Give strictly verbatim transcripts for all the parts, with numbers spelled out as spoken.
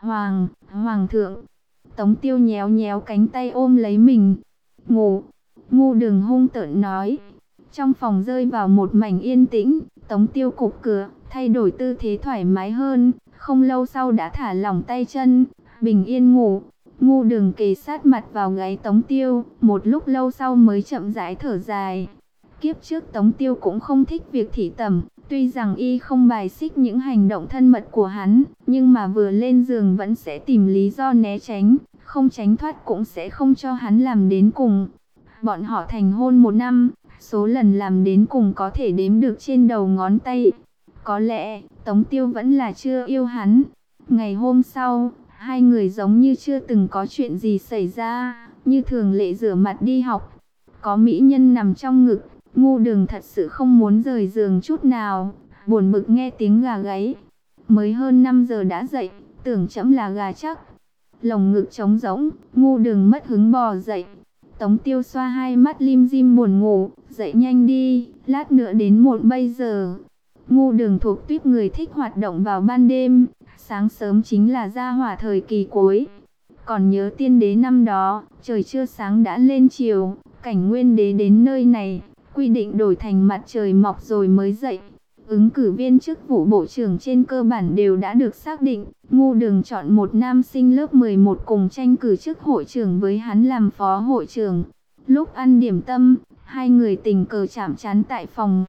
Hoàng, Hoàng thượng. Tống Tiêu nhéo nhéo cánh tay ôm lấy mình. Ngủ. Ngu Đường hung tợn nói. Trong phòng rơi vào một mảnh yên tĩnh. Tống Tiêu cụp cửa, thay đổi tư thế thoải mái hơn. Không lâu sau đã thả lỏng tay chân, bình yên ngủ. Ngu Đường kề sát mặt vào gáy Tống Tiêu, một lúc lâu sau mới chậm rãi thở dài. Kiếp trước Tống Tiêu cũng không thích việc thị tẩm, tuy rằng y không bài xích những hành động thân mật của hắn, nhưng mà vừa lên giường vẫn sẽ tìm lý do né tránh, không tránh thoát cũng sẽ không cho hắn làm đến cùng. Bọn họ thành hôn một năm, số lần làm đến cùng có thể đếm được trên đầu ngón tay. Có lẽ Tống Tiêu vẫn là chưa yêu hắn. Ngày hôm sau, hai người giống như chưa từng có chuyện gì xảy ra, như thường lệ rửa mặt đi học. Có mỹ nhân nằm trong ngực, Ngu Đường thật sự không muốn rời giường chút nào, buồn bực nghe tiếng gà gáy. Mới hơn năm giờ đã dậy, tưởng trẫm là gà chắc. Lồng ngực trống rỗng, Ngu Đường mất hứng bò dậy. Tống Tiêu xoa hai mắt lim dim buồn ngủ, dậy nhanh đi, lát nữa đến một bây giờ. Ngu Đường thuộc tuýp người thích hoạt động vào ban đêm, sáng sớm chính là gia hỏa thời kỳ cuối. Còn nhớ tiên đế năm đó, trời chưa sáng đã lên chiều, cảnh nguyên đế đến nơi này, quy định đổi thành mặt trời mọc rồi mới dậy. Ứng cử viên chức vụ bộ trưởng trên cơ bản đều đã được xác định. Ngu Đường chọn một nam sinh lớp mười một cùng tranh cử chức hội trưởng với hắn làm phó hội trưởng. Lúc ăn điểm tâm, hai người tình cờ chạm trán tại phòng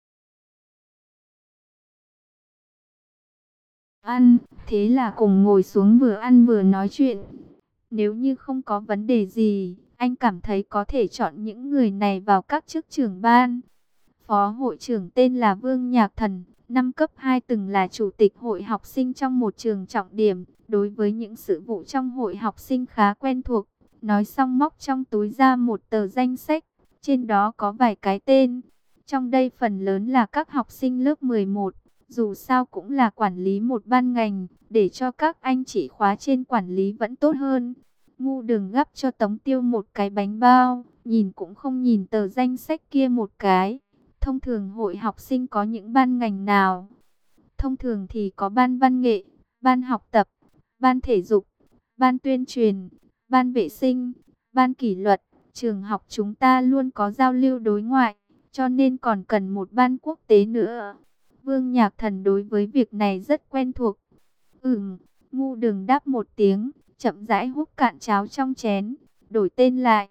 ăn, thế là cùng ngồi xuống vừa ăn vừa nói chuyện. Nếu như không có vấn đề gì, anh cảm thấy có thể chọn những người này vào các chức trưởng ban. Phó hội trưởng tên là Vương Nhạc Thần, năm cấp hai từng là chủ tịch hội học sinh trong một trường trọng điểm, đối với những sự vụ trong hội học sinh khá quen thuộc. Nói xong móc trong túi ra một tờ danh sách, trên đó có vài cái tên. Trong đây phần lớn là các học sinh lớp mười một, dù sao cũng là quản lý một ban ngành, để cho các anh chị khóa trên quản lý vẫn tốt hơn. Ngu Đường gắp cho Tống Tiêu một cái bánh bao, nhìn cũng không nhìn tờ danh sách kia một cái. Thông thường hội học sinh có những ban ngành nào? Thông thường thì có ban văn nghệ, ban học tập, ban thể dục, ban tuyên truyền, ban vệ sinh, ban kỷ luật. Trường học chúng ta luôn có giao lưu đối ngoại, cho nên còn cần một ban quốc tế nữa. Vương Nhạc Thần đối với việc này rất quen thuộc. Ừm, Ngu Đường đáp một tiếng, chậm rãi húp cạn cháo trong chén, đổi tên lại.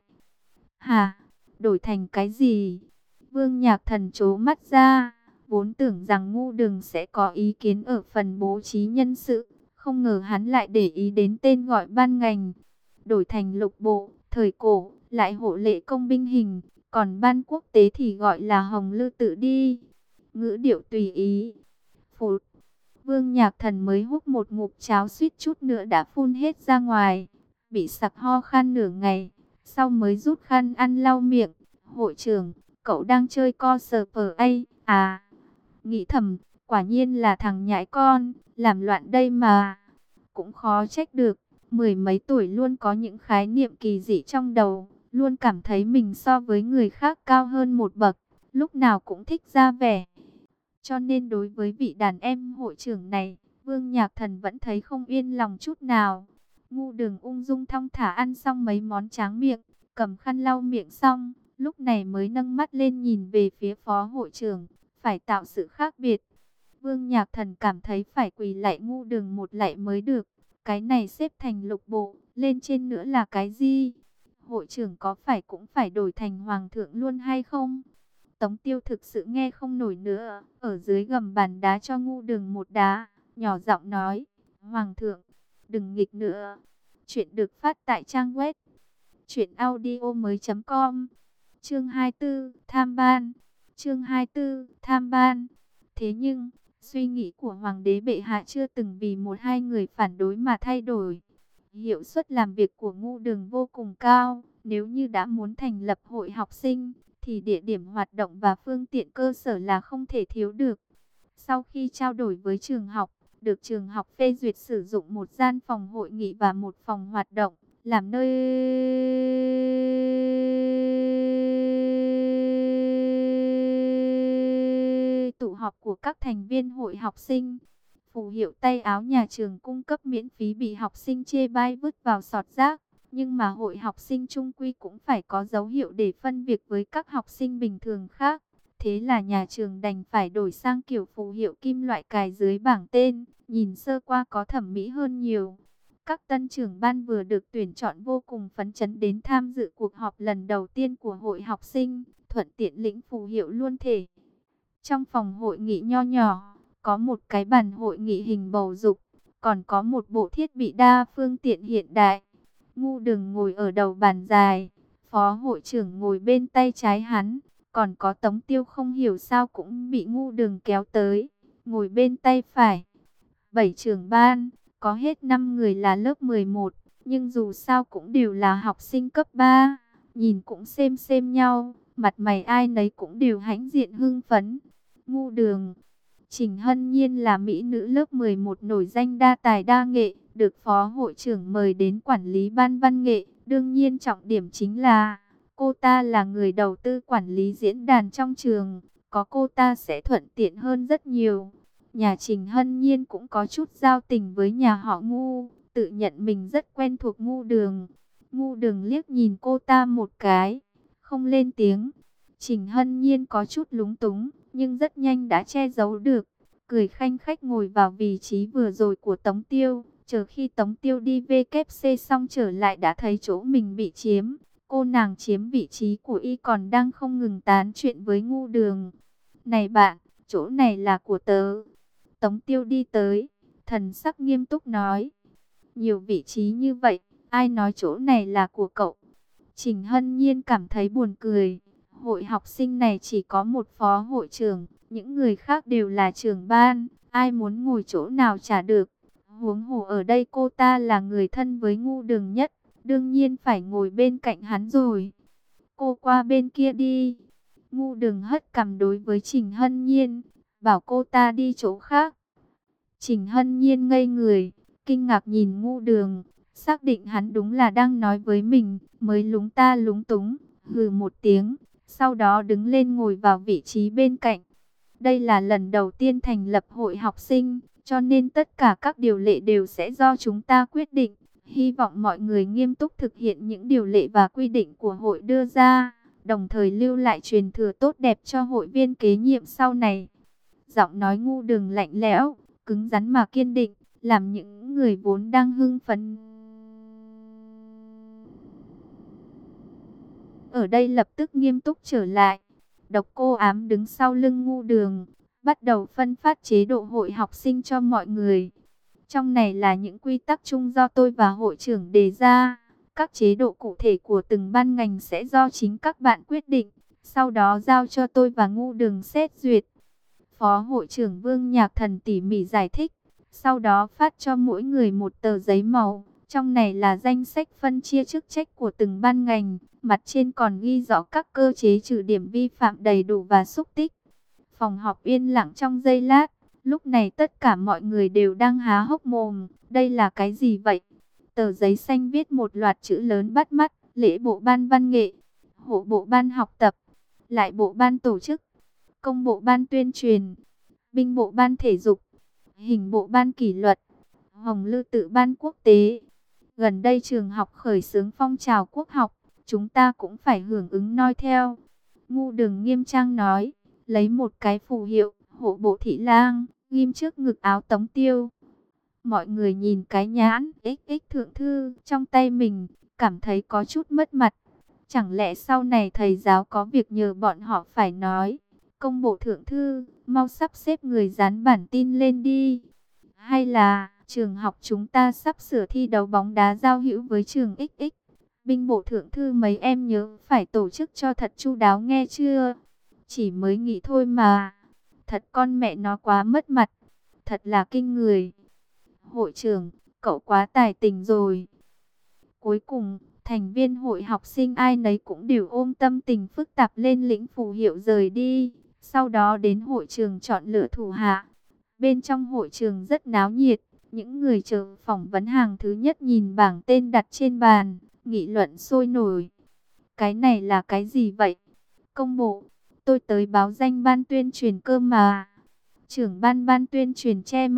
Hả? Đổi thành cái gì? Vương Nhạc Thần trố mắt ra, vốn tưởng rằng Ngu Đường sẽ có ý kiến ở phần bố trí nhân sự, không ngờ hắn lại để ý đến tên gọi ban ngành. Đổi thành lục bộ, thời cổ, lại hộ lệ công binh hình, còn ban quốc tế thì gọi là Hồng Lư Tự đi. Ngữ điệu tùy ý. Phụt. Vương Nhạc Thần mới hút một ngụm cháo suýt chút nữa đã phun hết ra ngoài, bị sặc ho khan nửa ngày, sau mới rút khăn ăn lau miệng. Hội trưởng, cậu đang chơi co sờ pờ a à? Nghĩ thầm, quả nhiên là thằng nhãi con, làm loạn đây mà. Cũng khó trách được, mười mấy tuổi luôn có những khái niệm kỳ dị trong đầu, luôn cảm thấy mình so với người khác cao hơn một bậc, lúc nào cũng thích ra vẻ. Cho nên đối với vị đàn em hội trưởng này, Vương Nhạc Thần vẫn thấy không yên lòng chút nào. Ngu Đường ung dung thong thả ăn xong mấy món tráng miệng, cầm khăn lau miệng xong, lúc này mới nâng mắt lên nhìn về phía phó hội trưởng, phải tạo sự khác biệt. Vương Nhạc Thần cảm thấy phải quỳ lạy Ngu Đường một lạy mới được. Cái này xếp thành lục bộ, lên trên nữa là cái gì? Hội trưởng có phải cũng phải đổi thành hoàng thượng luôn hay không? Tống Tiêu thực sự nghe không nổi nữa, ở dưới gầm bàn đá cho Ngu Đường một đá, nhỏ giọng nói, Hoàng thượng, đừng nghịch nữa. Chuyện được phát tại trang web truyện audio mới chấm com. Chương hai mươi tư, tham ban. Chương hai mươi tư, tham ban. Thế nhưng, suy nghĩ của Hoàng đế bệ hạ chưa từng vì một hai người phản đối mà thay đổi. Hiệu suất làm việc của Ngu Đường vô cùng cao, nếu như đã muốn thành lập hội học sinh, thì địa điểm hoạt động và phương tiện cơ sở là không thể thiếu được. Sau khi trao đổi với trường học, được trường học phê duyệt sử dụng một gian phòng hội nghị và một phòng hoạt động, làm nơi tụ họp của các thành viên hội học sinh. phù hiệu tay áo nhà trường cung cấp miễn phí bị học sinh chê bai vứt vào sọt rác. Nhưng mà hội học sinh chung quy cũng phải có dấu hiệu để phân biệt với các học sinh bình thường khác. Thế là nhà trường đành phải đổi sang kiểu phù hiệu kim loại cài dưới bảng tên, nhìn sơ qua có thẩm mỹ hơn nhiều. Các tân trưởng ban vừa được tuyển chọn vô cùng phấn chấn đến tham dự cuộc họp lần đầu tiên của hội học sinh, thuận tiện lĩnh phù hiệu luôn thể. Trong phòng hội nghị nho nhỏ, có một cái bàn hội nghị hình bầu dục, còn có một bộ thiết bị đa phương tiện hiện đại. Ngu Đừng ngồi ở đầu bàn dài, phó hội trưởng ngồi bên tay trái hắn, còn có Tống Tiêu không hiểu sao cũng bị Ngu Đừng kéo tới, ngồi bên tay phải. Bảy trưởng ban, có hết năm người là lớp mười một, nhưng dù sao cũng đều là học sinh cấp ba, nhìn cũng xem xem nhau, mặt mày ai nấy cũng đều hãnh diện hưng phấn. Ngu Đường, Trình Hân Nhiên là mỹ nữ lớp mười một nổi danh đa tài đa nghệ, được phó hội trưởng mời đến quản lý ban văn nghệ. Đương nhiên trọng điểm chính là cô ta là người đầu tư quản lý diễn đàn trong trường, có cô ta sẽ thuận tiện hơn rất nhiều. Nhà Trình Hân Nhiên cũng có chút giao tình với nhà họ Ngu, tự nhận mình rất quen thuộc Ngu Đường. Ngu Đường liếc nhìn cô ta một cái, không lên tiếng. Trình Hân Nhiên có chút lúng túng, nhưng rất nhanh đã che giấu được, cười khanh khách ngồi vào vị trí vừa rồi của Tống Tiêu. Chờ khi Tống Tiêu đi vê kép xê xong trở lại đã thấy chỗ mình bị chiếm. Cô nàng chiếm vị trí của y còn đang không ngừng tán chuyện với Ngu Đường. Này bạn, chỗ này là của tớ. Tống Tiêu đi tới, thần sắc nghiêm túc nói. Nhiều vị trí như vậy, ai nói chỗ này là của cậu? Trình Hân Nhiên cảm thấy buồn cười. Hội học sinh này chỉ có một phó hội trưởng, những người khác đều là trưởng ban, ai muốn ngồi chỗ nào chả được. Huống hồ ở đây cô ta là người thân với Ngu Đường nhất, đương nhiên phải ngồi bên cạnh hắn rồi. Cô qua bên kia đi. Ngu Đường hất cằm đối với Trình Hân Nhiên, bảo cô ta đi chỗ khác. Trình Hân Nhiên ngây người, kinh ngạc nhìn Ngu Đường, xác định hắn đúng là đang nói với mình, mới lúng ta lúng túng, hừ một tiếng, sau đó đứng lên ngồi vào vị trí bên cạnh. Đây là lần đầu tiên thành lập hội học sinh, cho nên tất cả các điều lệ đều sẽ do chúng ta quyết định. Hy vọng mọi người nghiêm túc thực hiện những điều lệ và quy định của hội đưa ra, đồng thời lưu lại truyền thừa tốt đẹp cho hội viên kế nhiệm sau này. Giọng nói Ngu Đường lạnh lẽo, cứng rắn mà kiên định, làm những người vốn đang hưng phấn ở đây lập tức nghiêm túc trở lại. Độc Cô Ám đứng sau lưng Ngu Đường, bắt đầu phân phát chế độ hội học sinh cho mọi người. Trong này là những quy tắc chung do tôi và hội trưởng đề ra. Các chế độ cụ thể của từng ban ngành sẽ do chính các bạn quyết định, sau đó giao cho tôi và Ngu Đường xét duyệt. Phó hội trưởng Vương Nhạc Thần tỉ mỉ giải thích, sau đó phát cho mỗi người một tờ giấy màu. Trong này là danh sách phân chia chức trách của từng ban ngành, mặt trên còn ghi rõ các cơ chế trừ điểm vi phạm đầy đủ và xúc tích. Phòng họp yên lặng trong giây lát, lúc này tất cả mọi người đều đang há hốc mồm, đây là cái gì vậy? Tờ giấy xanh viết một loạt chữ lớn bắt mắt, lễ bộ ban văn nghệ, hộ bộ ban học tập, lại bộ ban tổ chức, công bộ ban tuyên truyền, binh bộ ban thể dục, hình bộ ban kỷ luật, hồng lư tự ban quốc tế. Gần đây trường học khởi xướng phong trào quốc học, chúng ta cũng phải hưởng ứng noi theo. Ngu Đường nghiêm trang nói, lấy một cái phù hiệu, hộ bộ thị lang, ghim trước ngực áo Tống Tiêu. Mọi người nhìn cái nhãn ích ích thượng thư trong tay mình, cảm thấy có chút mất mặt. Chẳng lẽ sau này thầy giáo có việc nhờ bọn họ phải nói, công bộ thượng thư, mau sắp xếp người dán bản tin lên đi. Hay là, trường học chúng ta sắp sửa thi đấu bóng đá giao hữu với trường ích ích. Binh bộ thượng thư mấy em nhớ phải tổ chức cho thật chu đáo nghe chưa? Chỉ mới nghĩ thôi mà. Thật con mẹ nó quá mất mặt. Thật là kinh người. Hội trưởng, cậu quá tài tình rồi. Cuối cùng, thành viên hội học sinh ai nấy cũng đều ôm tâm tình phức tạp lên lĩnh phù hiệu rời đi. Sau đó đến hội trường chọn lựa thủ hạ. Bên trong hội trường rất náo nhiệt. Những người chờ phỏng vấn hàng thứ nhất nhìn bảng tên đặt trên bàn, nghị luận sôi nổi. Cái này là cái gì vậy? Công bộ, tôi tới báo danh ban tuyên truyền cơ mà. Trưởng ban ban tuyên truyền che mặt,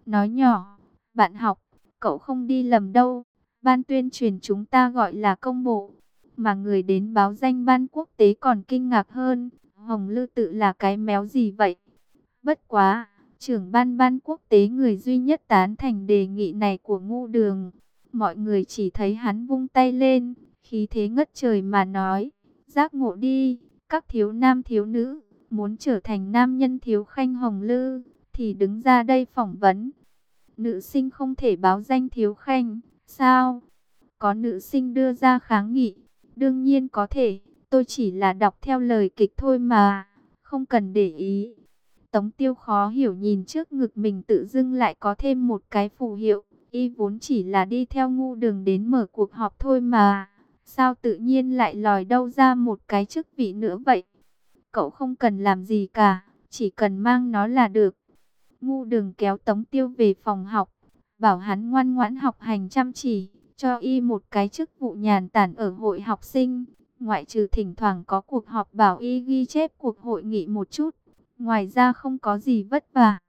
nói nhỏ, bạn học, cậu không đi lầm đâu. Ban tuyên truyền chúng ta gọi là công bộ, mà người đến báo danh ban quốc tế còn kinh ngạc hơn. Hồng Lư Tự là cái méo gì vậy? Bất quá, trưởng ban ban quốc tế người duy nhất tán thành đề nghị này của Ngu Đường. Mọi người chỉ thấy hắn vung tay lên, khí thế ngất trời mà nói, giác ngộ đi, các thiếu nam thiếu nữ, muốn trở thành nam nhân thiếu khanh Hồng Lư, thì đứng ra đây phỏng vấn. Nữ sinh không thể báo danh thiếu khanh, sao? Có nữ sinh đưa ra kháng nghị, đương nhiên có thể, tôi chỉ là đọc theo lời kịch thôi mà, không cần để ý. Tống Tiêu khó hiểu nhìn trước ngực mình tự dưng lại có thêm một cái phù hiệu, y vốn chỉ là đi theo Ngu Đường đến mở cuộc họp thôi mà, sao tự nhiên lại lòi đâu ra một cái chức vị nữa vậy? Cậu không cần làm gì cả, chỉ cần mang nó là được. Ngu Đường kéo Tống Tiêu về phòng học, bảo hắn ngoan ngoãn học hành chăm chỉ, cho y một cái chức vụ nhàn tản ở hội học sinh. Ngoại trừ thỉnh thoảng có cuộc họp bảo y ghi chép cuộc hội nghị một chút, ngoài ra không có gì vất vả.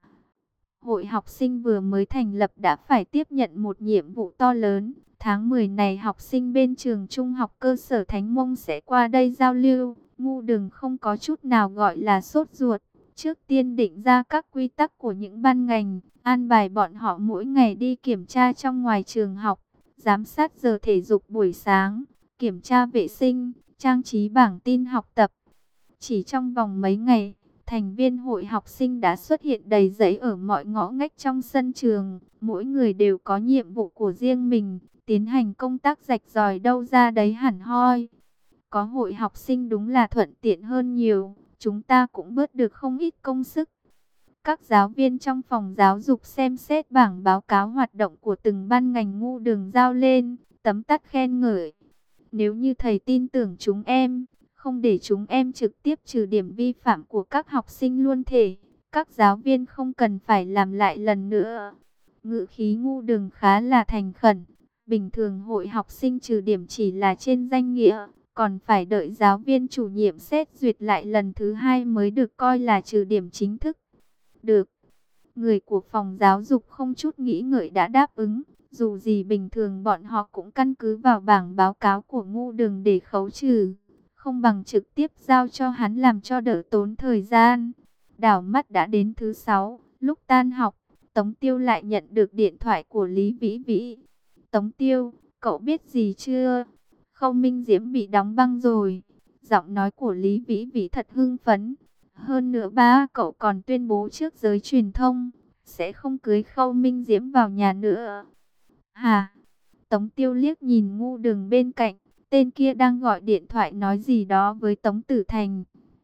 Hội học sinh vừa mới thành lập đã phải tiếp nhận một nhiệm vụ to lớn. Tháng mười này học sinh bên trường trung học cơ sở Thánh Mông sẽ qua đây giao lưu. Ngu Đường không có chút nào gọi là sốt ruột. Trước tiên định ra các quy tắc của những ban ngành, an bài bọn họ mỗi ngày đi kiểm tra trong ngoài trường học, giám sát giờ thể dục buổi sáng, kiểm tra vệ sinh, trang trí bảng tin học tập. Chỉ trong vòng mấy ngày, thành viên hội học sinh đã xuất hiện đầy giấy ở mọi ngõ ngách trong sân trường. Mỗi người đều có nhiệm vụ của riêng mình, tiến hành công tác rạch ròi đâu ra đấy hẳn hoi. Có hội học sinh đúng là thuận tiện hơn nhiều, chúng ta cũng bớt được không ít công sức. Các giáo viên trong phòng giáo dục xem xét bảng báo cáo hoạt động của từng ban ngành. Ngu Đường giao lên, tấm tắc khen ngợi. Nếu như thầy tin tưởng chúng em, không để chúng em trực tiếp trừ điểm vi phạm của các học sinh luôn thể, các giáo viên không cần phải làm lại lần nữa. Ngữ khí Ngu Đường khá là thành khẩn. Bình thường hội học sinh trừ điểm chỉ là trên danh nghĩa, còn phải đợi giáo viên chủ nhiệm xét duyệt lại lần thứ hai mới được coi là trừ điểm chính thức. Được. Người của phòng giáo dục không chút nghĩ ngợi đã đáp ứng. Dù gì bình thường bọn họ cũng căn cứ vào bảng báo cáo của Ngu Đường để khấu trừ, không bằng trực tiếp giao cho hắn làm cho đỡ tốn thời gian. Đảo mắt đã đến thứ sáu, lúc tan học, Tống Tiêu lại nhận được điện thoại của Lý Vĩ Vĩ. Tống Tiêu, cậu biết gì chưa? Khâu Minh Diễm bị đóng băng rồi. Giọng nói của Lý Vĩ Vĩ thật hưng phấn. Hơn nữa ba cậu còn tuyên bố trước giới truyền thông, sẽ không cưới Khâu Minh Diễm vào nhà nữa. Hả? Tống Tiêu liếc nhìn Ngu Đường bên cạnh. Tên kia đang gọi điện thoại nói gì đó với Tống Tử Thành.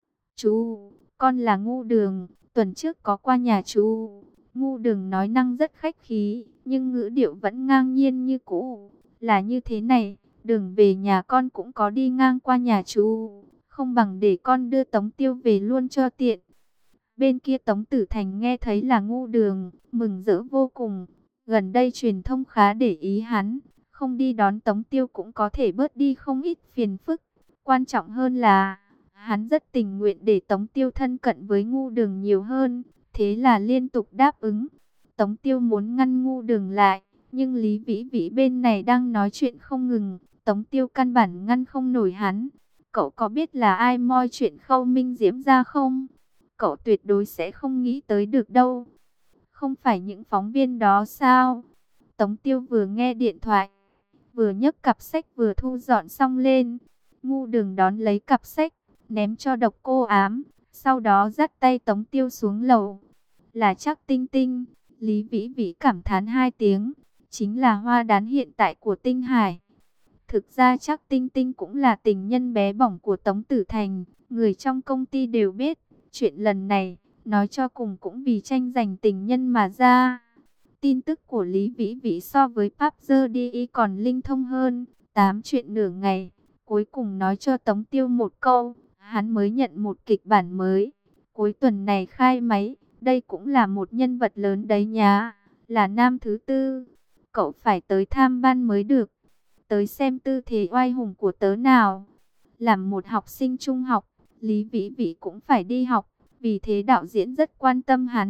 Chú, con là Ngu Đường, tuần trước có qua nhà chú. Ngu Đường nói năng rất khách khí, nhưng ngữ điệu vẫn ngang nhiên như cũ. Là như thế này, đường về nhà con cũng có đi ngang qua nhà chú, không bằng để con đưa Tống Tiêu về luôn cho tiện. Bên kia Tống Tử Thành nghe thấy là Ngu Đường, mừng rỡ vô cùng. Gần đây truyền thông khá để ý hắn, không đi đón Tống Tiêu cũng có thể bớt đi không ít phiền phức. Quan trọng hơn là, hắn rất tình nguyện để Tống Tiêu thân cận với Ngu Đường nhiều hơn, thế là liên tục đáp ứng. Tống Tiêu muốn ngăn Ngu Đường lại, nhưng Lý Vĩ Vĩ bên này đang nói chuyện không ngừng, Tống Tiêu căn bản ngăn không nổi hắn. Cậu có biết là ai moi chuyện Khâu Minh Diễm ra không? Cậu tuyệt đối sẽ không nghĩ tới được đâu. Không phải những phóng viên đó sao? Tống Tiêu vừa nghe điện thoại, vừa nhấc cặp sách vừa thu dọn xong lên. Ngu Đường đón lấy cặp sách, ném cho Độc Cô Ám, sau đó dắt tay Tống Tiêu xuống lầu. Là Trác Tinh Tinh. Lý Vĩ Vĩ cảm thán hai tiếng, chính là hoa đán hiện tại của Tinh Hải. Thực ra Trác Tinh Tinh cũng là tình nhân bé bỏng của Tống Tử Thành, người trong công ty đều biết. Chuyện lần này, nói cho cùng cũng vì tranh giành tình nhân mà ra. Tin tức của Lý Vĩ Vĩ so với Pháp Dơ Đi còn linh thông hơn. Tám chuyện nửa ngày, cuối cùng nói cho Tống Tiêu một câu, hắn mới nhận một kịch bản mới. Cuối tuần này khai máy, đây cũng là một nhân vật lớn đấy nhá, là nam thứ tư. Cậu phải tới tham ban mới được, tới xem tư thế oai hùng của tớ nào. Làm một học sinh trung học, Lý Vĩ Vĩ cũng phải đi học, vì thế đạo diễn rất quan tâm hắn.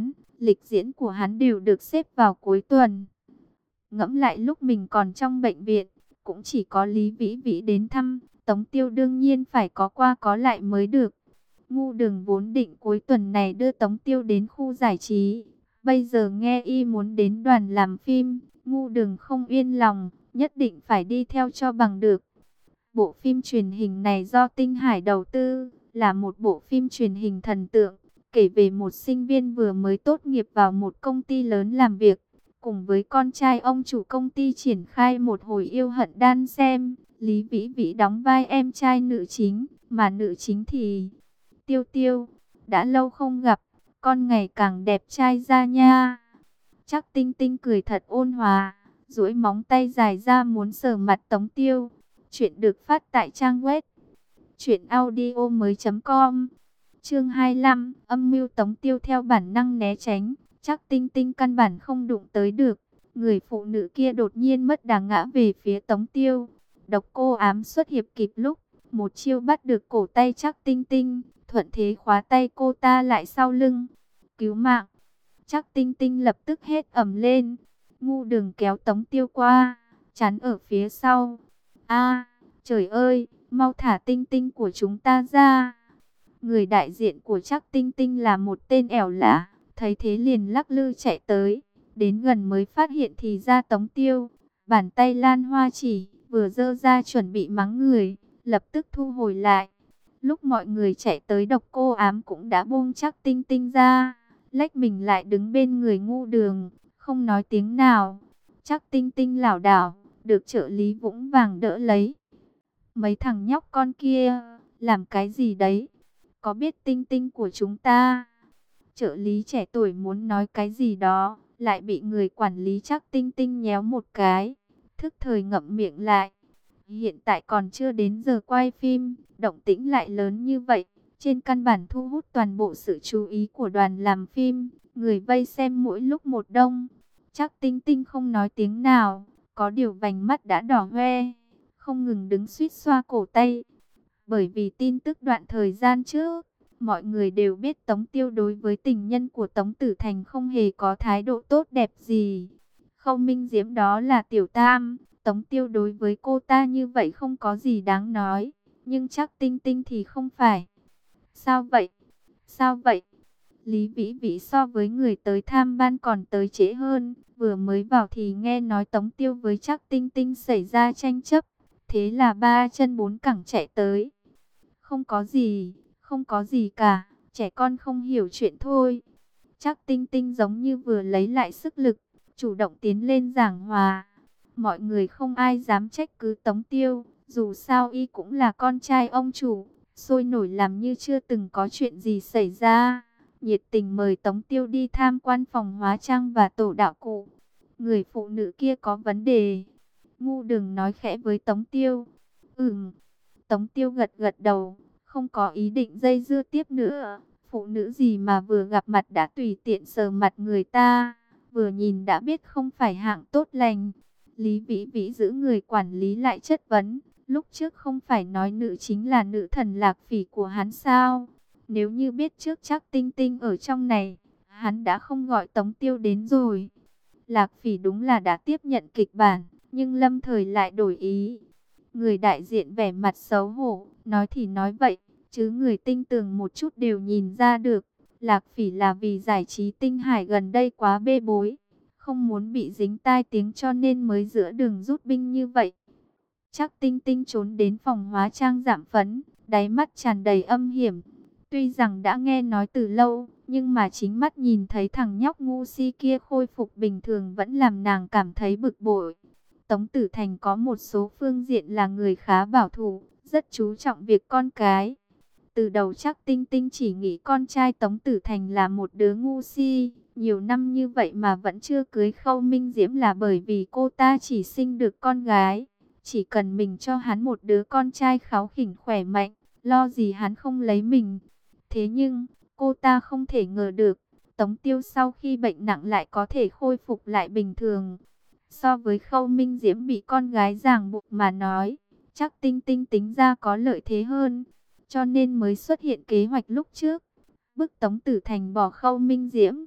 lịch diễn của hắn đều được xếp vào cuối tuần. Ngẫm lại lúc mình còn trong bệnh viện, cũng chỉ có Lý Vĩ Vĩ đến thăm, Tống Tiêu đương nhiên phải có qua có lại mới được. Ngu Đường vốn định cuối tuần này đưa Tống Tiêu đến khu giải trí, bây giờ nghe y muốn đến đoàn làm phim, Ngu Đường không yên lòng, nhất định phải đi theo cho bằng được. Bộ phim truyền hình này do Tinh Hải đầu tư, là một bộ phim truyền hình thần tượng, kể về một sinh viên vừa mới tốt nghiệp vào một công ty lớn làm việc, cùng với con trai ông chủ công ty triển khai một hồi yêu hận đan xen. Lý Vĩ Vĩ đóng vai em trai nữ chính, mà nữ chính thì Tiêu Tiêu. Đã lâu không gặp, con ngày càng đẹp trai ra nha. Chắc Tinh Tinh cười thật ôn hòa, duỗi móng tay dài ra muốn sờ mặt Tống Tiêu. Chuyện được phát tại trang web truyện audio mới chấm com. Chương hai mươi lăm, âm mưu Tống Tiêu theo bản năng né tránh, chắc Tinh Tinh căn bản không đụng tới được. Người phụ nữ kia đột nhiên mất đà ngã về phía Tống Tiêu. Độc Cô Ám xuất hiện kịp lúc, một chiêu bắt được cổ tay chắc Tinh Tinh, thuận thế khóa tay cô ta lại sau lưng. Cứu mạng! Chắc Tinh Tinh lập tức hét ầm lên. Ngu Đường kéo Tống Tiêu qua, chắn ở phía sau. A, trời ơi, mau thả Tinh Tinh của chúng ta ra. Người đại diện của chắc Tinh Tinh là một tên ẻo lả, thấy thế liền lắc lư chạy tới. Đến gần mới phát hiện thì ra Tống Tiêu, bàn tay lan hoa chỉ, vừa giơ ra chuẩn bị mắng người, lập tức thu hồi lại. Lúc mọi người chạy tới, Độc Cô Ám cũng đã buông chắc Tinh Tinh ra, lách mình lại đứng bên người Ngu Đường, không nói tiếng nào. Chắc Tinh Tinh lảo đảo, được trợ lý vững vàng đỡ lấy. Mấy thằng nhóc con kia, làm cái gì đấy? Có biết Tinh Tinh của chúng ta? Trợ lý trẻ tuổi muốn nói cái gì đó, lại bị người quản lý chắc Tinh Tinh nhéo một cái, thức thời ngậm miệng lại. Hiện tại còn chưa đến giờ quay phim, động tĩnh lại lớn như vậy, trên căn bản thu hút toàn bộ sự chú ý của đoàn làm phim, người vây xem mỗi lúc một đông. Chắc Tinh Tinh không nói tiếng nào, có điều vành mắt đã đỏ hoe, không ngừng đứng suýt xoa cổ tay. Bởi vì tin tức đoạn thời gian trước, mọi người đều biết Tống Tiêu đối với tình nhân của Tống Tử Thành không hề có thái độ tốt đẹp gì. Khâu Minh Diễm đó là tiểu tam, Tống Tiêu đối với cô ta như vậy không có gì đáng nói, nhưng chắc Tinh Tinh thì không phải. Sao vậy? Sao vậy? Lý Vĩ Vĩ so với người tới tham ban còn tới trễ hơn, vừa mới vào thì nghe nói Tống Tiêu với chắc Tinh Tinh xảy ra tranh chấp, thế là ba chân bốn cẳng chạy tới. Không có gì, không có gì cả, trẻ con không hiểu chuyện thôi. Chắc Tinh Tinh giống như vừa lấy lại sức lực, chủ động tiến lên giảng hòa. Mọi người không ai dám trách cứ Tống Tiêu, dù sao y cũng là con trai ông chủ, sôi nổi làm như chưa từng có chuyện gì xảy ra. Nhiệt tình mời Tống Tiêu đi tham quan phòng hóa trang và tổ đạo cụ. Người phụ nữ kia có vấn đề. Ngu Đường nói khẽ với Tống Tiêu. Ừm. Tống Tiêu gật gật đầu, không có ý định dây dưa tiếp nữa. Phụ nữ gì mà vừa gặp mặt đã tùy tiện sờ mặt người ta, vừa nhìn đã biết không phải hạng tốt lành. Lý Vĩ Vĩ giữ người quản lý lại chất vấn, lúc trước không phải nói nữ chính là nữ thần Lạc Phỉ của hắn sao? Nếu như biết trước chắc Tinh Tinh ở trong này, hắn đã không gọi Tống Tiêu đến rồi. Lạc Phỉ đúng là đã tiếp nhận kịch bản, nhưng lâm thời lại đổi ý. Người đại diện vẻ mặt xấu hổ, nói thì nói vậy, chứ người tinh tường một chút đều nhìn ra được. Lạc Phỉ là vì giải trí Tinh Hải gần đây quá bê bối, không muốn bị dính tai tiếng cho nên mới giữa đường rút binh như vậy. Chắc Tinh Tinh trốn đến phòng hóa trang giảm phấn, đáy mắt tràn đầy âm hiểm. Tuy rằng đã nghe nói từ lâu, nhưng mà chính mắt nhìn thấy thằng nhóc ngu si kia khôi phục bình thường vẫn làm nàng cảm thấy bực bội. Tống Tử Thành có một số phương diện là người khá bảo thủ, rất chú trọng việc con cái. Từ đầu chắc Tinh Tinh chỉ nghĩ con trai Tống Tử Thành là một đứa ngu si. Nhiều năm như vậy mà vẫn chưa cưới Khâu Minh Diễm là bởi vì cô ta chỉ sinh được con gái. Chỉ cần mình cho hắn một đứa con trai kháu khỉnh khỏe mạnh, lo gì hắn không lấy mình. Thế nhưng, cô ta không thể ngờ được, Tống Tiêu sau khi bệnh nặng lại có thể khôi phục lại bình thường. So với Khâu Minh Diễm bị con gái ràng buộc mà nói, chắc Tinh Tinh tính ra có lợi thế hơn. Cho nên mới xuất hiện kế hoạch lúc trước, bức Tống Tử Thành bỏ Khâu Minh Diễm.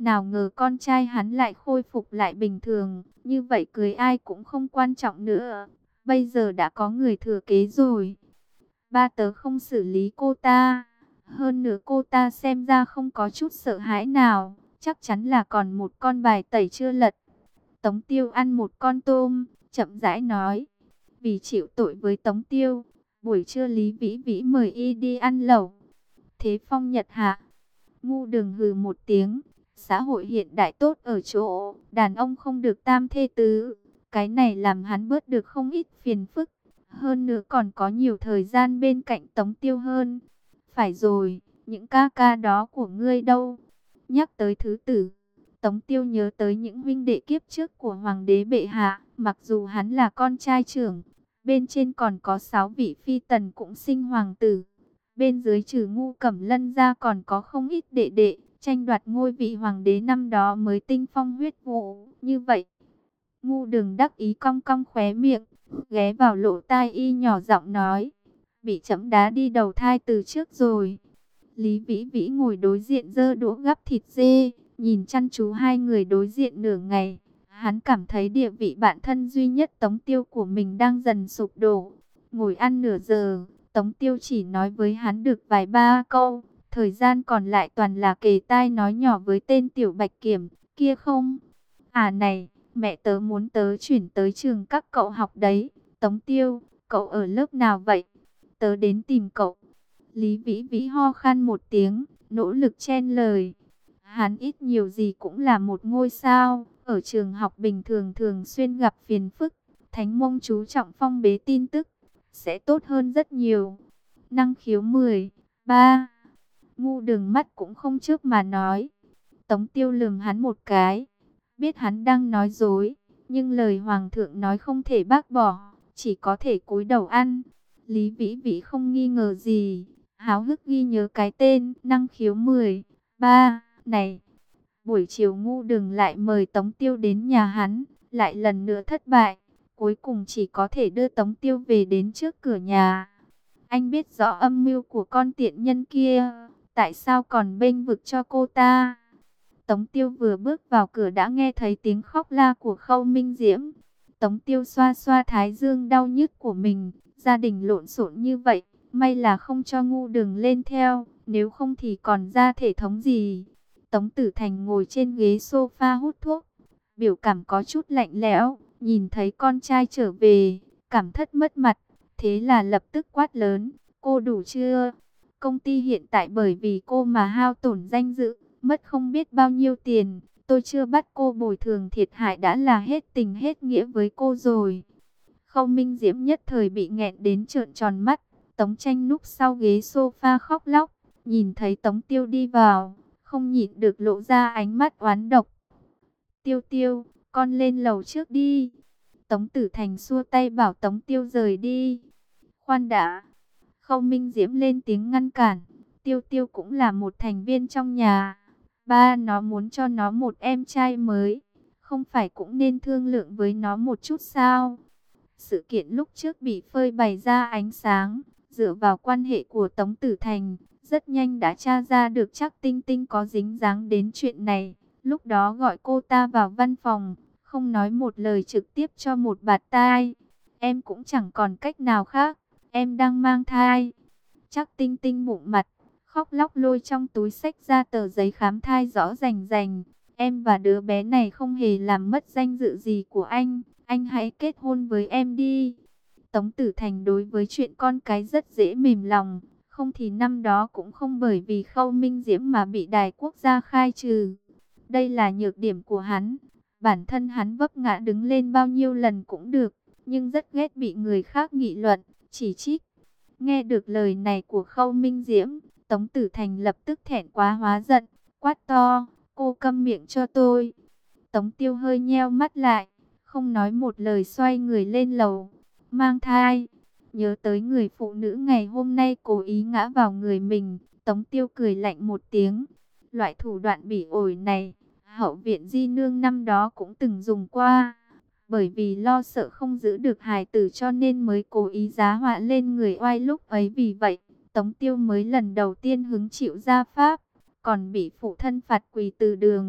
Nào ngờ con trai hắn lại khôi phục lại bình thường, như vậy cưới ai cũng không quan trọng nữa. Bây giờ đã có người thừa kế rồi. Ba tớ không xử lý cô ta. Hơn nữa cô ta xem ra không có chút sợ hãi nào, chắc chắn là còn một con bài tẩy chưa lật. Tống Tiêu ăn một con tôm, chậm rãi nói. Vì chịu tội với Tống Tiêu, buổi trưa Lý Vĩ Vĩ mời y đi ăn lẩu. Thế phong nhật hạ. Ngu Đường hừ một tiếng. Xã hội hiện đại tốt ở chỗ, đàn ông không được tam thê tứ. Cái này làm hắn bớt được không ít phiền phức. Hơn nữa còn có nhiều thời gian bên cạnh Tống Tiêu hơn. Phải rồi, những ca ca đó của ngươi đâu? Nhắc tới thứ tử, Tống Tiêu nhớ tới những huynh đệ kiếp trước của Hoàng đế bệ hạ. Mặc dù hắn là con trai trưởng, bên trên còn có sáu vị phi tần cũng sinh hoàng tử. Bên dưới trừ Ngu Cẩm Lân ra còn có không ít đệ đệ, tranh đoạt ngôi vị hoàng đế năm đó mới tinh phong huyết vũ. Như vậy, Ngu Đường đắc ý cong cong khóe miệng, ghé vào lỗ tai y nhỏ giọng nói, bị chấm đá đi đầu thai từ trước rồi. Lý Vĩ Vĩ ngồi đối diện giơ đũa gắp thịt dê, nhìn chăm chú hai người đối diện nửa ngày. Hắn cảm thấy địa vị bạn thân duy nhất Tống Tiêu của mình đang dần sụp đổ. Ngồi ăn nửa giờ, Tống Tiêu chỉ nói với hắn được vài ba câu. Thời gian còn lại toàn là kề tai nói nhỏ với tên Tiểu Bạch Kiểm kia không. À này, mẹ tớ muốn tớ chuyển tới trường các cậu học đấy. Tống Tiêu, cậu ở lớp nào vậy? Tớ đến tìm cậu. Lý Vĩ Vĩ ho khan một tiếng, nỗ lực chen lời. Hắn ít nhiều gì cũng là một ngôi sao, ở trường học bình thường thường xuyên gặp phiền phức. Thánh Mông chú trọng phong bế tin tức, sẽ tốt hơn rất nhiều. Năng khiếu mười ba. Ngu Đường mắt cũng không chớp mà nói. Tống Tiêu lườm hắn một cái, biết hắn đang nói dối, nhưng lời hoàng thượng nói không thể bác bỏ, chỉ có thể cúi đầu ăn. Lý Vĩ Vĩ không nghi ngờ gì, háo hức ghi nhớ cái tên năng khiếu mười ba này. Buổi chiều Ngu Đường lại mời Tống Tiêu đến nhà hắn, lại lần nữa thất bại, cuối cùng chỉ có thể đưa Tống Tiêu về đến trước cửa nhà. Anh biết rõ âm mưu của con tiện nhân kia, tại sao còn bênh vực cho cô ta? Tống Tiêu vừa bước vào cửa đã nghe thấy tiếng khóc la của Khâu Minh Diễm. Tống Tiêu xoa xoa thái dương đau nhức của mình, gia đình lộn xộn như vậy, may là không cho Ngu Đường lên theo, nếu không thì còn ra thể thống gì. Tống Tử Thành ngồi trên ghế sofa hút thuốc, biểu cảm có chút lạnh lẽo, nhìn thấy con trai trở về, cảm thất mất mặt, thế là lập tức quát lớn, cô đủ chưa? Công ty hiện tại bởi vì cô mà hao tổn danh dự, mất không biết bao nhiêu tiền, tôi chưa bắt cô bồi thường thiệt hại đã là hết tình hết nghĩa với cô rồi. Khâu Minh Diễm nhất thời bị nghẹn đến trợn tròn mắt. Tống Tranh núp sau ghế sofa khóc lóc, nhìn thấy Tống Tiêu đi vào, không nhịn được lộ ra ánh mắt oán độc. Tiêu Tiêu, con lên lầu trước đi. Tống Tử Thành xua tay bảo Tống Tiêu rời đi. Khoan đã. Khâu Minh Diễm lên tiếng ngăn cản. Tiêu Tiêu cũng là một thành viên trong nhà. Ba nó muốn cho nó một em trai mới, không phải cũng nên thương lượng với nó một chút sao? Sự kiện lúc trước bị phơi bày ra ánh sáng, dựa vào quan hệ của Tống Tử Thành, rất nhanh đã tra ra được chắc Tinh Tinh có dính dáng đến chuyện này. Lúc đó gọi cô ta vào văn phòng, không nói một lời trực tiếp cho một bạt tai. Em cũng chẳng còn cách nào khác, em đang mang thai. Chắc Tinh Tinh bụng mặt, khóc lóc lôi trong túi xách ra tờ giấy khám thai rõ rành rành. Em và đứa bé này không hề làm mất danh dự gì của anh, anh hãy kết hôn với em đi. Tống Tử Thành đối với chuyện con cái rất dễ mềm lòng, không thì năm đó cũng không bởi vì Khâu Minh Diễm mà bị Đài Quốc gia khai trừ. Đây là nhược điểm của hắn, bản thân hắn vấp ngã đứng lên bao nhiêu lần cũng được, nhưng rất ghét bị người khác nghị luận, chỉ trích. Nghe được lời này của Khâu Minh Diễm, Tống Tử Thành lập tức thẹn quá hóa giận, quát to, cô câm miệng cho tôi. Tống Tiêu hơi nheo mắt lại, không nói một lời xoay người lên lầu. Mang thai, nhớ tới người phụ nữ ngày hôm nay cố ý ngã vào người mình, Tống Tiêu cười lạnh một tiếng. Loại thủ đoạn bỉ ổi này, Hậu viện Di Nương năm đó cũng từng dùng qua. Bởi vì lo sợ không giữ được hài tử cho nên mới cố ý giá họa lên người oai lúc ấy. Vì vậy, Tống Tiêu mới lần đầu tiên hứng chịu gia pháp, còn bị phụ thân phạt quỳ từ đường.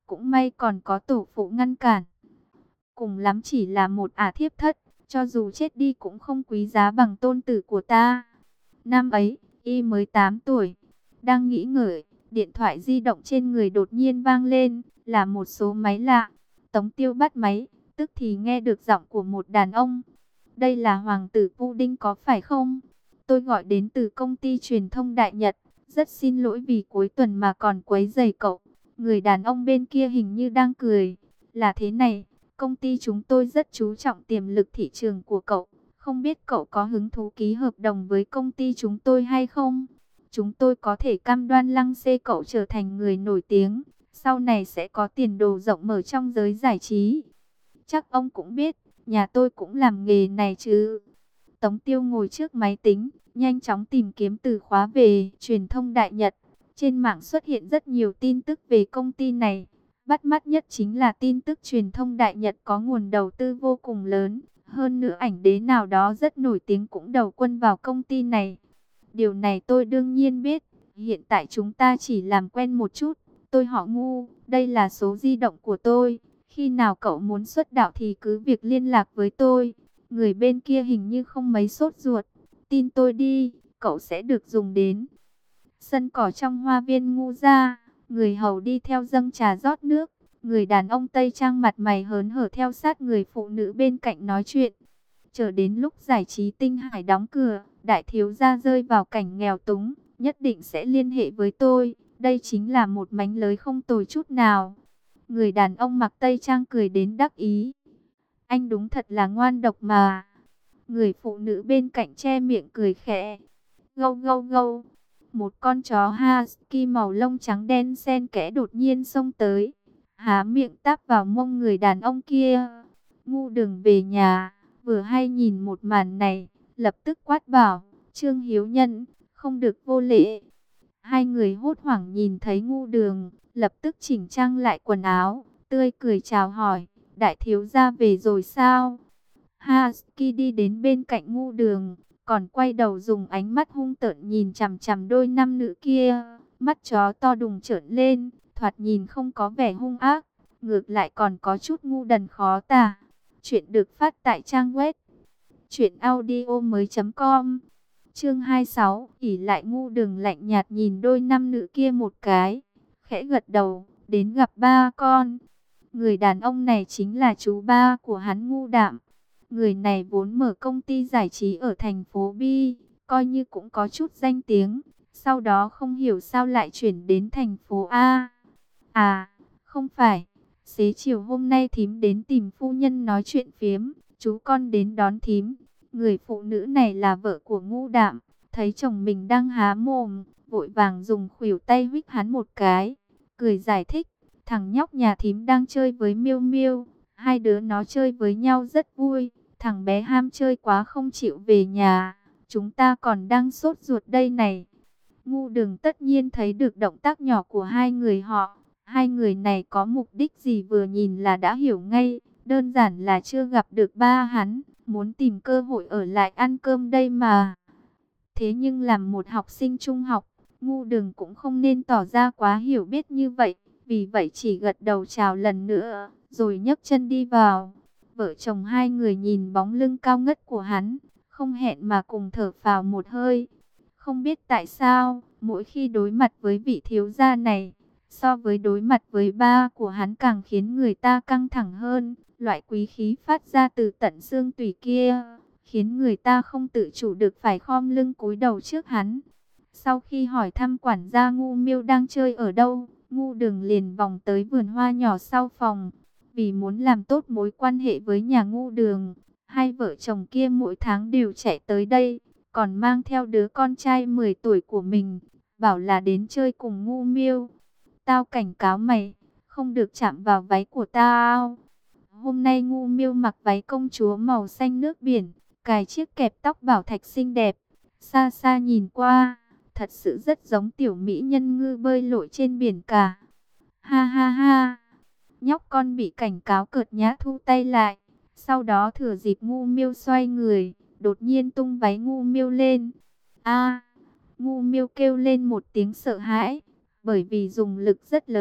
cũng may còn có tổ phụ ngăn cản. Cùng lắm chỉ là một ả thiếp thất, cho dù chết đi cũng không quý giá bằng tôn tử của ta. Năm ấy, y mới tám tuổi. Đang nghĩ ngợi, điện thoại di động trên người đột nhiên vang lên, là một số máy lạ. Tống Tiêu bắt máy, tức thì nghe được giọng của một đàn ông. Đây là hoàng tử Pudding có phải không? Tôi gọi đến từ công ty truyền thông Đại Nhật. Rất xin lỗi vì cuối tuần mà còn quấy rầy cậu. Người đàn ông bên kia hình như đang cười. Là thế này, công ty chúng tôi rất chú trọng tiềm lực thị trường của cậu. Không biết cậu có hứng thú ký hợp đồng với công ty chúng tôi hay không? Chúng tôi có thể cam đoan lăng xê cậu trở thành người nổi tiếng. Sau này sẽ có tiền đồ rộng mở trong giới giải trí. Chắc ông cũng biết, nhà tôi cũng làm nghề này chứ. Tống Tiêu ngồi trước máy tính, nhanh chóng tìm kiếm từ khóa về truyền thông Đại Nhật. Trên mạng xuất hiện rất nhiều tin tức về công ty này. Bắt mắt nhất chính là tin tức truyền thông Đại Nhật có nguồn đầu tư vô cùng lớn. Hơn nữa ảnh đế nào đó rất nổi tiếng cũng đầu quân vào công ty này. Điều này tôi đương nhiên biết. Hiện tại chúng ta chỉ làm quen một chút. Tôi họ Ngu, đây là số di động của tôi. Khi nào cậu muốn xuất đạo thì cứ việc liên lạc với tôi. Người bên kia hình như không mấy sốt ruột. Tin tôi đi, cậu sẽ được dùng đến. Sân cỏ trong hoa viên Ngu gia, người hầu đi theo dâng trà rót nước. Người đàn ông Tây Trang mặt mày hớn hở theo sát người phụ nữ bên cạnh nói chuyện. Chờ đến lúc giải trí Tinh Hải đóng cửa, đại thiếu gia rơi vào cảnh nghèo túng, nhất định sẽ liên hệ với tôi. Đây chính là một mánh lới không tồi chút nào. Người đàn ông mặc Tây Trang cười đến đắc ý. Anh đúng thật là ngoan độc mà. Người phụ nữ bên cạnh che miệng cười khẽ. Gâu gâu gâu. Một con chó husky màu lông trắng đen xen kẽ đột nhiên xông tới. Há miệng táp vào mông người đàn ông kia. Ngu đừng về nhà. Vừa hay nhìn một màn này, lập tức quát bảo. Trương Hiếu Nhân, không được vô lễ. Hai người hốt hoảng nhìn thấy Ngu Đường, lập tức chỉnh trang lại quần áo, tươi cười chào hỏi. Đại thiếu gia về rồi sao? Husky đi đến bên cạnh Ngu Đường, còn quay đầu dùng ánh mắt hung tợn nhìn chằm chằm đôi nam nữ kia. Mắt chó to đùng trợn lên, thoạt nhìn không có vẻ hung ác, ngược lại còn có chút ngu đần khó tả. Chuyện được phát tại trang web truyện audio mới chấm com. Chương hai mươi sáu, ỷ lại. Ngu Đường lạnh nhạt nhìn đôi nam nữ kia một cái, khẽ gật đầu, đến gặp ba con. Người đàn ông này chính là chú ba của hắn, Ngu Đạm. Người này vốn mở công ty giải trí ở thành phố Bi, coi như cũng có chút danh tiếng. Sau đó không hiểu sao lại chuyển đến thành phố A. À, không phải. Xế chiều hôm nay thím đến tìm phu nhân nói chuyện phiếm, chú con đến đón thím. Người phụ nữ này là vợ của Ngu Đạm, thấy chồng mình đang há mồm, vội vàng dùng khuỷu tay huých hắn một cái, cười giải thích. Thằng nhóc nhà thím đang chơi với Miêu Miêu, hai đứa nó chơi với nhau rất vui. Thằng bé ham chơi quá không chịu về nhà, chúng ta còn đang sốt ruột đây này. Ngu Đường tất nhiên thấy được động tác nhỏ của hai người họ. Hai người này có mục đích gì vừa nhìn là đã hiểu ngay. Đơn giản là chưa gặp được ba hắn, muốn tìm cơ hội ở lại ăn cơm đây mà. Thế nhưng làm một học sinh trung học, Ngu Đường cũng không nên tỏ ra quá hiểu biết như vậy. Vì vậy chỉ gật đầu chào lần nữa, rồi nhấc chân đi vào. Vợ chồng hai người nhìn bóng lưng cao ngất của hắn, không hẹn mà cùng thở phào một hơi. Không biết tại sao, mỗi khi đối mặt với vị thiếu gia này, so với đối mặt với ba của hắn càng khiến người ta căng thẳng hơn. Loại quý khí phát ra từ tận xương tủy kia, khiến người ta không tự chủ được phải khom lưng cúi đầu trước hắn. Sau khi hỏi thăm quản gia Ngu Miêu đang chơi ở đâu, Ngu Đường liền vòng tới vườn hoa nhỏ sau phòng. Vì muốn làm tốt mối quan hệ với nhà Ngu Đường, hai vợ chồng kia mỗi tháng đều chạy tới đây, còn mang theo đứa con trai mười tuổi của mình, bảo là đến chơi cùng Ngu Miêu. Tao cảnh cáo mày, không được chạm vào váy của tao. Hôm nay Ngu Miêu mặc váy công chúa màu xanh nước biển, cài chiếc kẹp tóc bảo thạch xinh đẹp. Xa xa nhìn qua, thật sự rất giống tiểu mỹ nhân ngư bơi lội trên biển cả. Ha ha ha. Nhóc con bị cảnh cáo cợt nhã thu tay lại. Sau đó thừa dịp Ngu Miêu xoay người, đột nhiên tung váy Ngu Miêu lên. A! Ngu Miêu kêu lên một tiếng sợ hãi, bởi vì dùng lực rất lớn,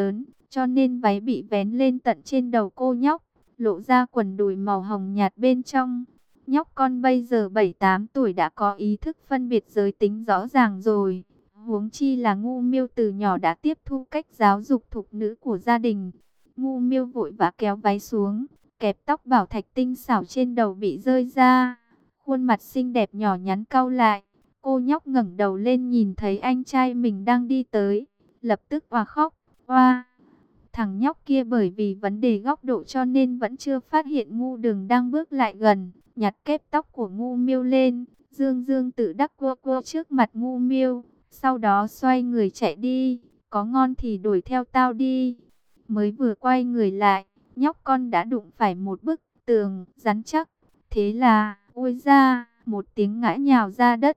cho nên váy bị vén lên tận trên đầu cô nhóc, lộ ra quần đùi màu hồng nhạt bên trong. Nhóc con bây giờ bảy tám tuổi đã có ý thức phân biệt giới tính rõ ràng rồi. Huống chi là Ngu Miêu từ nhỏ đã tiếp thu cách giáo dục thục nữ của gia đình. Ngu Miêu vội vã kéo váy xuống, kẹp tóc bảo thạch tinh xảo trên đầu bị rơi ra. Khuôn mặt xinh đẹp nhỏ nhắn cau lại. Cô nhóc ngẩng đầu lên nhìn thấy anh trai mình đang đi tới, lập tức òa khóc. Oa! Thằng nhóc kia bởi vì vấn đề góc độ cho nên vẫn chưa phát hiện Ngu Đường đang bước lại gần, nhặt kép tóc của Ngu Miêu lên, dương dương tự đắc cua cua trước mặt Ngu Miêu, sau đó xoay người chạy đi, có ngon thì đuổi theo tao đi. Mới vừa quay người lại, nhóc con đã đụng phải một bức tường rắn chắc, thế là, ôi ra, một tiếng ngã nhào ra đất.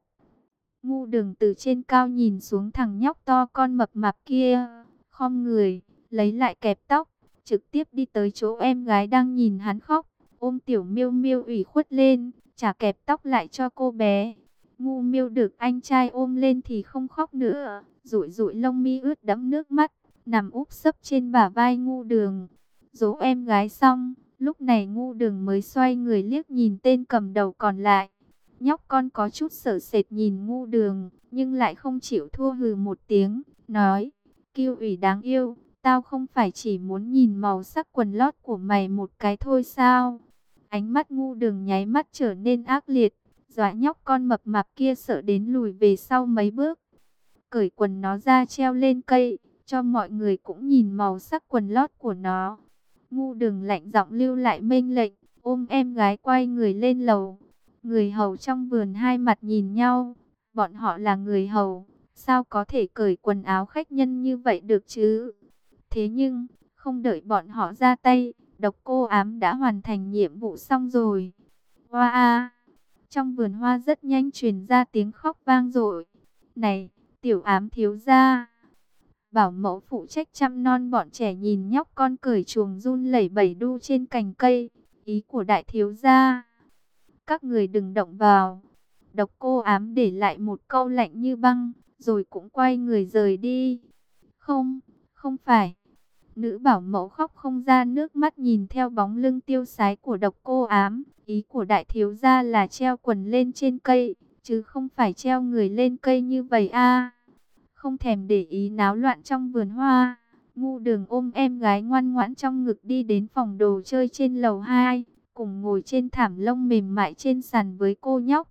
Ngu Đường từ trên cao nhìn xuống thằng nhóc to con mập mạp kia, khom người, lấy lại kẹp tóc, trực tiếp đi tới chỗ em gái đang nhìn hắn khóc, ôm tiểu Miêu Miêu ủy khuất lên, trả kẹp tóc lại cho cô bé. Ngu Miêu được anh trai ôm lên thì không khóc nữa, dụi dụi lông mi ướt đẫm nước mắt, nằm úp sấp trên bả vai Ngu Đường. Dỗ em gái xong, lúc này Ngu Đường mới xoay người liếc nhìn tên cầm đầu còn lại. Nhóc con có chút sợ sệt nhìn Ngu Đường, nhưng lại không chịu thua, hừ một tiếng, nói: "Kiêu ủy đáng yêu, tao không phải chỉ muốn nhìn màu sắc quần lót của mày một cái thôi sao?" Ánh mắt Ngu Đường nháy mắt trở nên ác liệt, dọa nhóc con mập mạp kia sợ đến lùi về sau mấy bước. Cởi quần nó ra treo lên cây, cho mọi người cũng nhìn màu sắc quần lót của nó. Ngu Đường lạnh giọng lưu lại mệnh lệnh, ôm em gái quay người lên lầu. Người hầu trong vườn hai mặt nhìn nhau, bọn họ là người hầu, sao có thể cởi quần áo khách nhân như vậy được chứ? Thế nhưng, không đợi bọn họ ra tay, Độc Cô Ám đã hoàn thành nhiệm vụ xong rồi. Hoa a! Trong vườn hoa rất nhanh truyền ra tiếng khóc vang dội. Này, Tiểu Ám thiếu gia! Bảo mẫu phụ trách chăm non bọn trẻ nhìn nhóc con cởi chuồng run lẩy bẩy đu trên cành cây. Ý của đại thiếu gia: các người đừng động vào. Độc Cô Ám để lại một câu lạnh như băng, rồi cũng quay người rời đi. Không, không phải. Nữ bảo mẫu khóc không ra nước mắt nhìn theo bóng lưng tiêu sái của Độc Cô Ám. Ý của đại thiếu gia là treo quần lên trên cây, chứ không phải treo người lên cây như vậy a. Không thèm để ý náo loạn trong vườn hoa, Ngu Đường ôm em gái ngoan ngoãn trong ngực đi đến phòng đồ chơi trên lầu hai, cùng ngồi trên thảm lông mềm mại trên sàn với cô nhóc.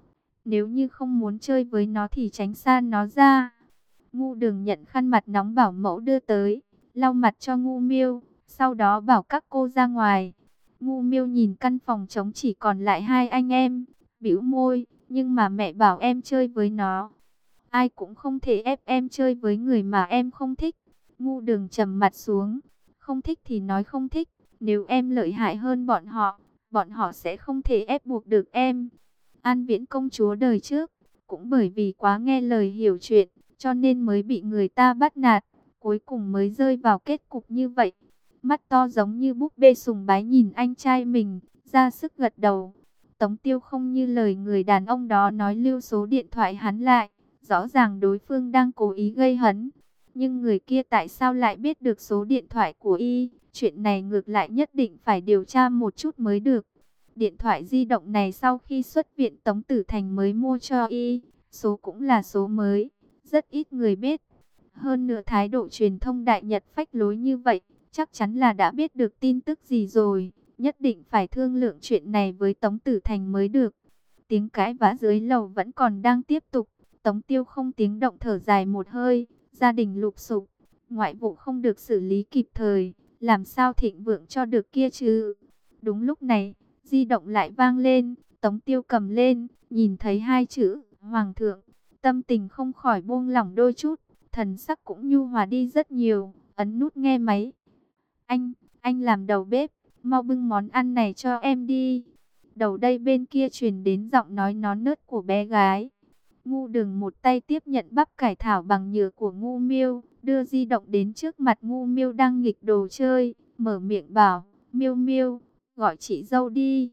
Nếu như không muốn chơi với nó thì tránh xa nó ra. Ngu Đường nhận khăn mặt nóng bảo mẫu đưa tới, lau mặt cho Ngu Miêu, sau đó bảo các cô ra ngoài. Ngu Miêu nhìn căn phòng trống chỉ còn lại hai anh em, bĩu môi, nhưng mà mẹ bảo em chơi với nó. Ai cũng không thể ép em chơi với người mà em không thích. Ngu Đường trầm mặt xuống, không thích thì nói không thích, nếu em lợi hại hơn bọn họ, bọn họ sẽ không thể ép buộc được em. An Viễn công chúa đời trước, cũng bởi vì quá nghe lời hiểu chuyện, cho nên mới bị người ta bắt nạt, cuối cùng mới rơi vào kết cục như vậy. Mắt to giống như búp bê sùng bái nhìn anh trai mình, ra sức gật đầu. Tống Tiêu không như lời người đàn ông đó nói lưu số điện thoại hắn lại, rõ ràng đối phương đang cố ý gây hấn. Nhưng người kia tại sao lại biết được số điện thoại của y? Chuyện này ngược lại nhất định phải điều tra một chút mới được. Điện thoại di động này sau khi xuất viện Tống Tử Thành mới mua cho y, số cũng là số mới, rất ít người biết. Hơn nữa thái độ truyền thông đại nhật phách lối như vậy, chắc chắn là đã biết được tin tức gì rồi, nhất định phải thương lượng chuyện này với Tống Tử Thành mới được. Tiếng cãi vã dưới lầu vẫn còn đang tiếp tục, Tống Tiêu không tiếng động thở dài một hơi, gia đình lụp xụp, ngoại vụ không được xử lý kịp thời, làm sao thịnh vượng cho được kia chứ. Đúng lúc này, di động lại vang lên, Tống Tiêu cầm lên, nhìn thấy hai chữ Hoàng thượng, tâm tình không khỏi buông lỏng đôi chút, thần sắc cũng nhu hòa đi rất nhiều, ấn nút nghe máy. Anh, anh làm đầu bếp, mau bưng món ăn này cho em đi. Đầu đây bên kia truyền đến giọng nói nón nớt của bé gái. Ngu Đường một tay tiếp nhận bắp cải thảo bằng nhựa của Ngu Miêu, đưa di động đến trước mặt Ngu Miêu đang nghịch đồ chơi, mở miệng bảo, Miêu Miêu, gọi chị dâu đi.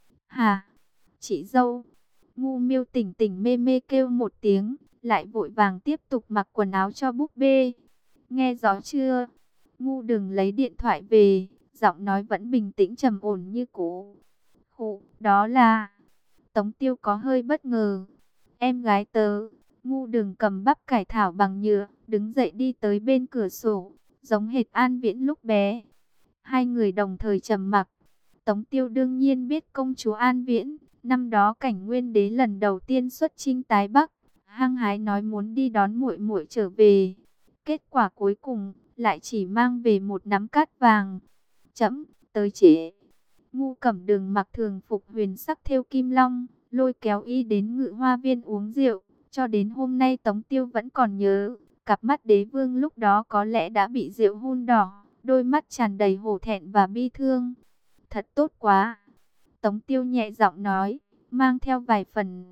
Hà, chị dâu. Ngu Miêu tỉnh tỉnh mê mê kêu một tiếng, lại vội vàng tiếp tục mặc quần áo cho búp bê. Nghe rõ chưa? Ngu Đường lấy điện thoại về, giọng nói vẫn bình tĩnh trầm ổn như cũ. Khụ, đó là... Tống Tiêu có hơi bất ngờ. Em gái tớ. Ngu Đường cầm bắp cải thảo bằng nhựa, đứng dậy đi tới bên cửa sổ, giống hệt An Viễn lúc bé. Hai người đồng thời trầm mặc. Tống Tiêu đương nhiên biết công chúa An Viễn, năm đó Cảnh Nguyên Đế lần đầu tiên xuất chinh tái Bắc, hăng hái nói muốn đi đón muội muội trở về. Kết quả cuối cùng lại chỉ mang về một nắm cát vàng. Chấm, tới trễ. Ngu Cẩm Đường mặc thường phục huyền sắc thêu kim long, lôi kéo y đến Ngự Hoa Viên uống rượu. Cho đến hôm nay Tống Tiêu vẫn còn nhớ, cặp mắt đế vương lúc đó có lẽ đã bị rượu hôn đỏ, đôi mắt tràn đầy hổ thẹn và bi thương. Thật tốt quá. Tống Tiêu nhẹ giọng nói, mang theo vài phần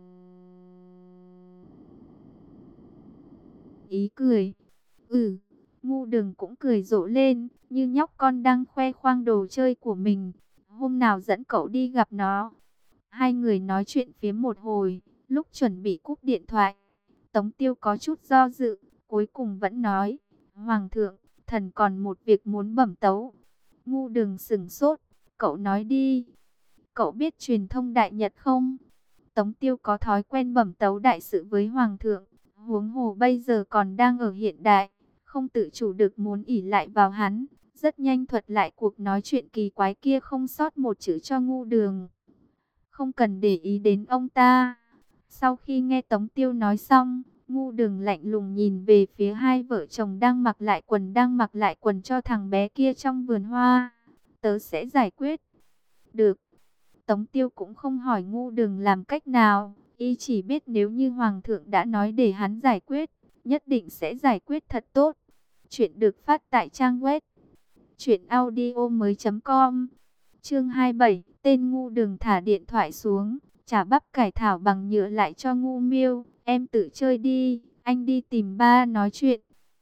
ý cười. Ừ, Ngu Đường cũng cười rộ lên, như nhóc con đang khoe khoang đồ chơi của mình. Hôm nào dẫn cậu đi gặp nó. Hai người nói chuyện phiếm một hồi, lúc chuẩn bị cúp điện thoại, Tống Tiêu có chút do dự, cuối cùng vẫn nói, Hoàng thượng, thần còn một việc muốn bẩm tấu. Ngu Đường sửng sốt, cậu nói đi. Cậu biết truyền thông Đại Nhật không? Tống Tiêu có thói quen bẩm tấu đại sự với Hoàng thượng, huống hồ bây giờ còn đang ở hiện đại, không tự chủ được muốn ỷ lại vào hắn. Rất nhanh thuật lại cuộc nói chuyện kỳ quái kia không sót một chữ cho Ngu Đường. Không cần để ý đến ông ta. Sau khi nghe Tống Tiêu nói xong, Ngu Đường lạnh lùng nhìn về phía hai vợ chồng đang mặc lại quần đang mặc lại quần cho thằng bé kia trong vườn hoa. Tớ sẽ giải quyết. Được. Tống Tiêu cũng không hỏi Ngu Đường làm cách nào, y chỉ biết nếu như Hoàng thượng đã nói để hắn giải quyết, nhất định sẽ giải quyết thật tốt. Chuyện được phát tại trang web truyện audio mới chấm com. Chương hai mươi bảy, tên Ngu Đường thả điện thoại xuống, trả bắp cải thảo bằng nhựa lại cho Ngu Miêu, em tự chơi đi, anh đi tìm ba nói chuyện.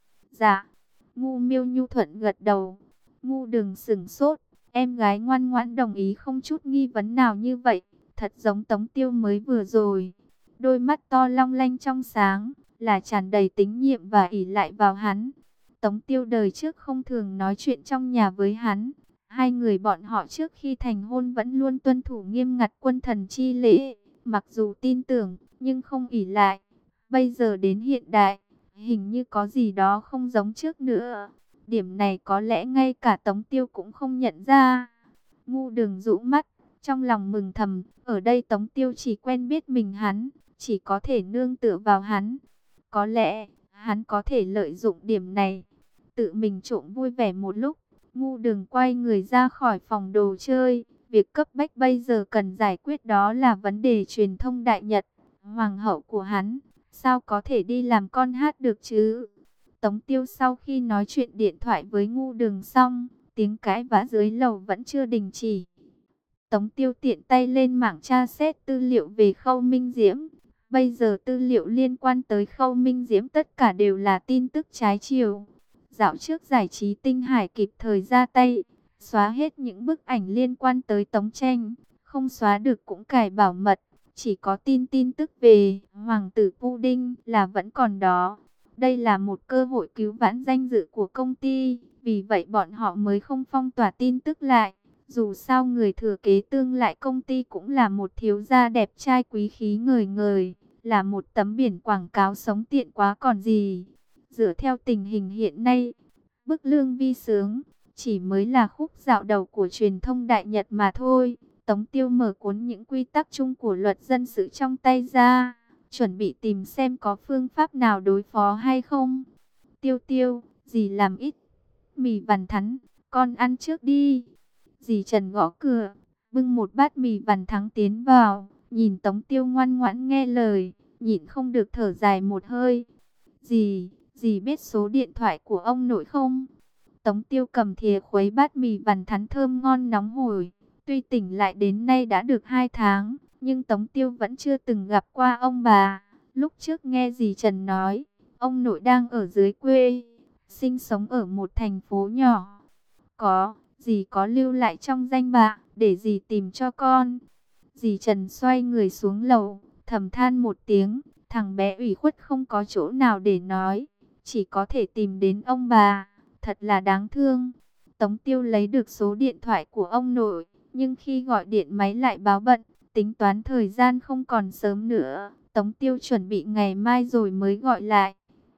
Dạ. Ngu Miêu nhu thuận gật đầu. Ngu Đường sững sốt, em gái ngoan ngoãn đồng ý không chút nghi vấn nào như vậy, thật giống Tống Tiêu mới vừa rồi. Đôi mắt to long lanh trong sáng, là tràn đầy tín nhiệm và ỷ lại vào hắn. Tống Tiêu đời trước không thường nói chuyện trong nhà với hắn. Hai người bọn họ trước khi thành hôn vẫn luôn tuân thủ nghiêm ngặt quân thần chi lễ, mặc dù tin tưởng, nhưng không ỷ lại. Bây giờ đến hiện đại, hình như có gì đó không giống trước nữa. Điểm này có lẽ ngay cả Tống Tiêu cũng không nhận ra. Ngu Đường rũ mắt, trong lòng mừng thầm, ở đây Tống Tiêu chỉ quen biết mình hắn, chỉ có thể nương tựa vào hắn. Có lẽ, hắn có thể lợi dụng điểm này, tự mình trộm vui vẻ một lúc. Ngu Đường quay người ra khỏi phòng đồ chơi. Việc cấp bách bây giờ cần giải quyết đó là vấn đề truyền thông Đại Nhật. Hoàng hậu của hắn, sao có thể đi làm con hát được chứ? Tống Tiêu sau khi nói chuyện điện thoại với Ngu Đường xong, tiếng cãi vã dưới lầu vẫn chưa đình chỉ. Tống Tiêu tiện tay lên mạng tra xét tư liệu về Khâu Minh Diễm. Bây giờ tư liệu liên quan tới Khâu Minh Diễm tất cả đều là tin tức trái chiều. Dạo trước giải trí Tinh Hải kịp thời ra tay, xóa hết những bức ảnh liên quan tới Tống Tranh, không xóa được cũng cài bảo mật. Chỉ có tin tin tức về Hoàng tử Pudding là vẫn còn đó. Đây là một cơ hội cứu vãn danh dự của công ty, vì vậy bọn họ mới không phong tỏa tin tức lại. Dù sao người thừa kế tương lại công ty cũng là một thiếu gia đẹp trai quý khí ngời ngời, là một tấm biển quảng cáo sống tiện quá còn gì. Dựa theo tình hình hiện nay, bức lương vi sướng chỉ mới là khúc dạo đầu của truyền thông Đại Nhật mà thôi. Tống Tiêu mở cuốn những quy tắc chung của luật dân sự trong tay ra, chuẩn bị tìm xem có phương pháp nào đối phó hay không. Tiêu Tiêu, dì làm ít mì vằn thắn, con ăn trước đi. Dì Trần gõ cửa, bưng một bát mì vằn thắng tiến vào, nhìn Tống Tiêu ngoan ngoãn nghe lời, nhịn không được thở dài một hơi. Dì, dì biết số điện thoại của ông nội không? Tống Tiêu cầm thìa khuấy bát mì vằn thắn thơm ngon nóng hổi. Tuy tỉnh lại đến nay đã được hai tháng, nhưng Tống Tiêu vẫn chưa từng gặp qua ông bà. Lúc trước nghe dì Trần nói, ông nội đang ở dưới quê, sinh sống ở một thành phố nhỏ. Có, dì có lưu lại trong danh bạ, để dì tìm cho con. Dì Trần xoay người xuống lầu, thầm than một tiếng, thằng bé ủy khuất không có chỗ nào để nói, chỉ có thể tìm đến ông bà. thật là đáng thương. Tống Tiêu lấy được số điện thoại của ông nội, nhưng khi gọi điện máy lại báo bận, tính toán thời gian không còn sớm nữa. Tống Tiêu chuẩn bị ngày mai rồi mới gọi lại.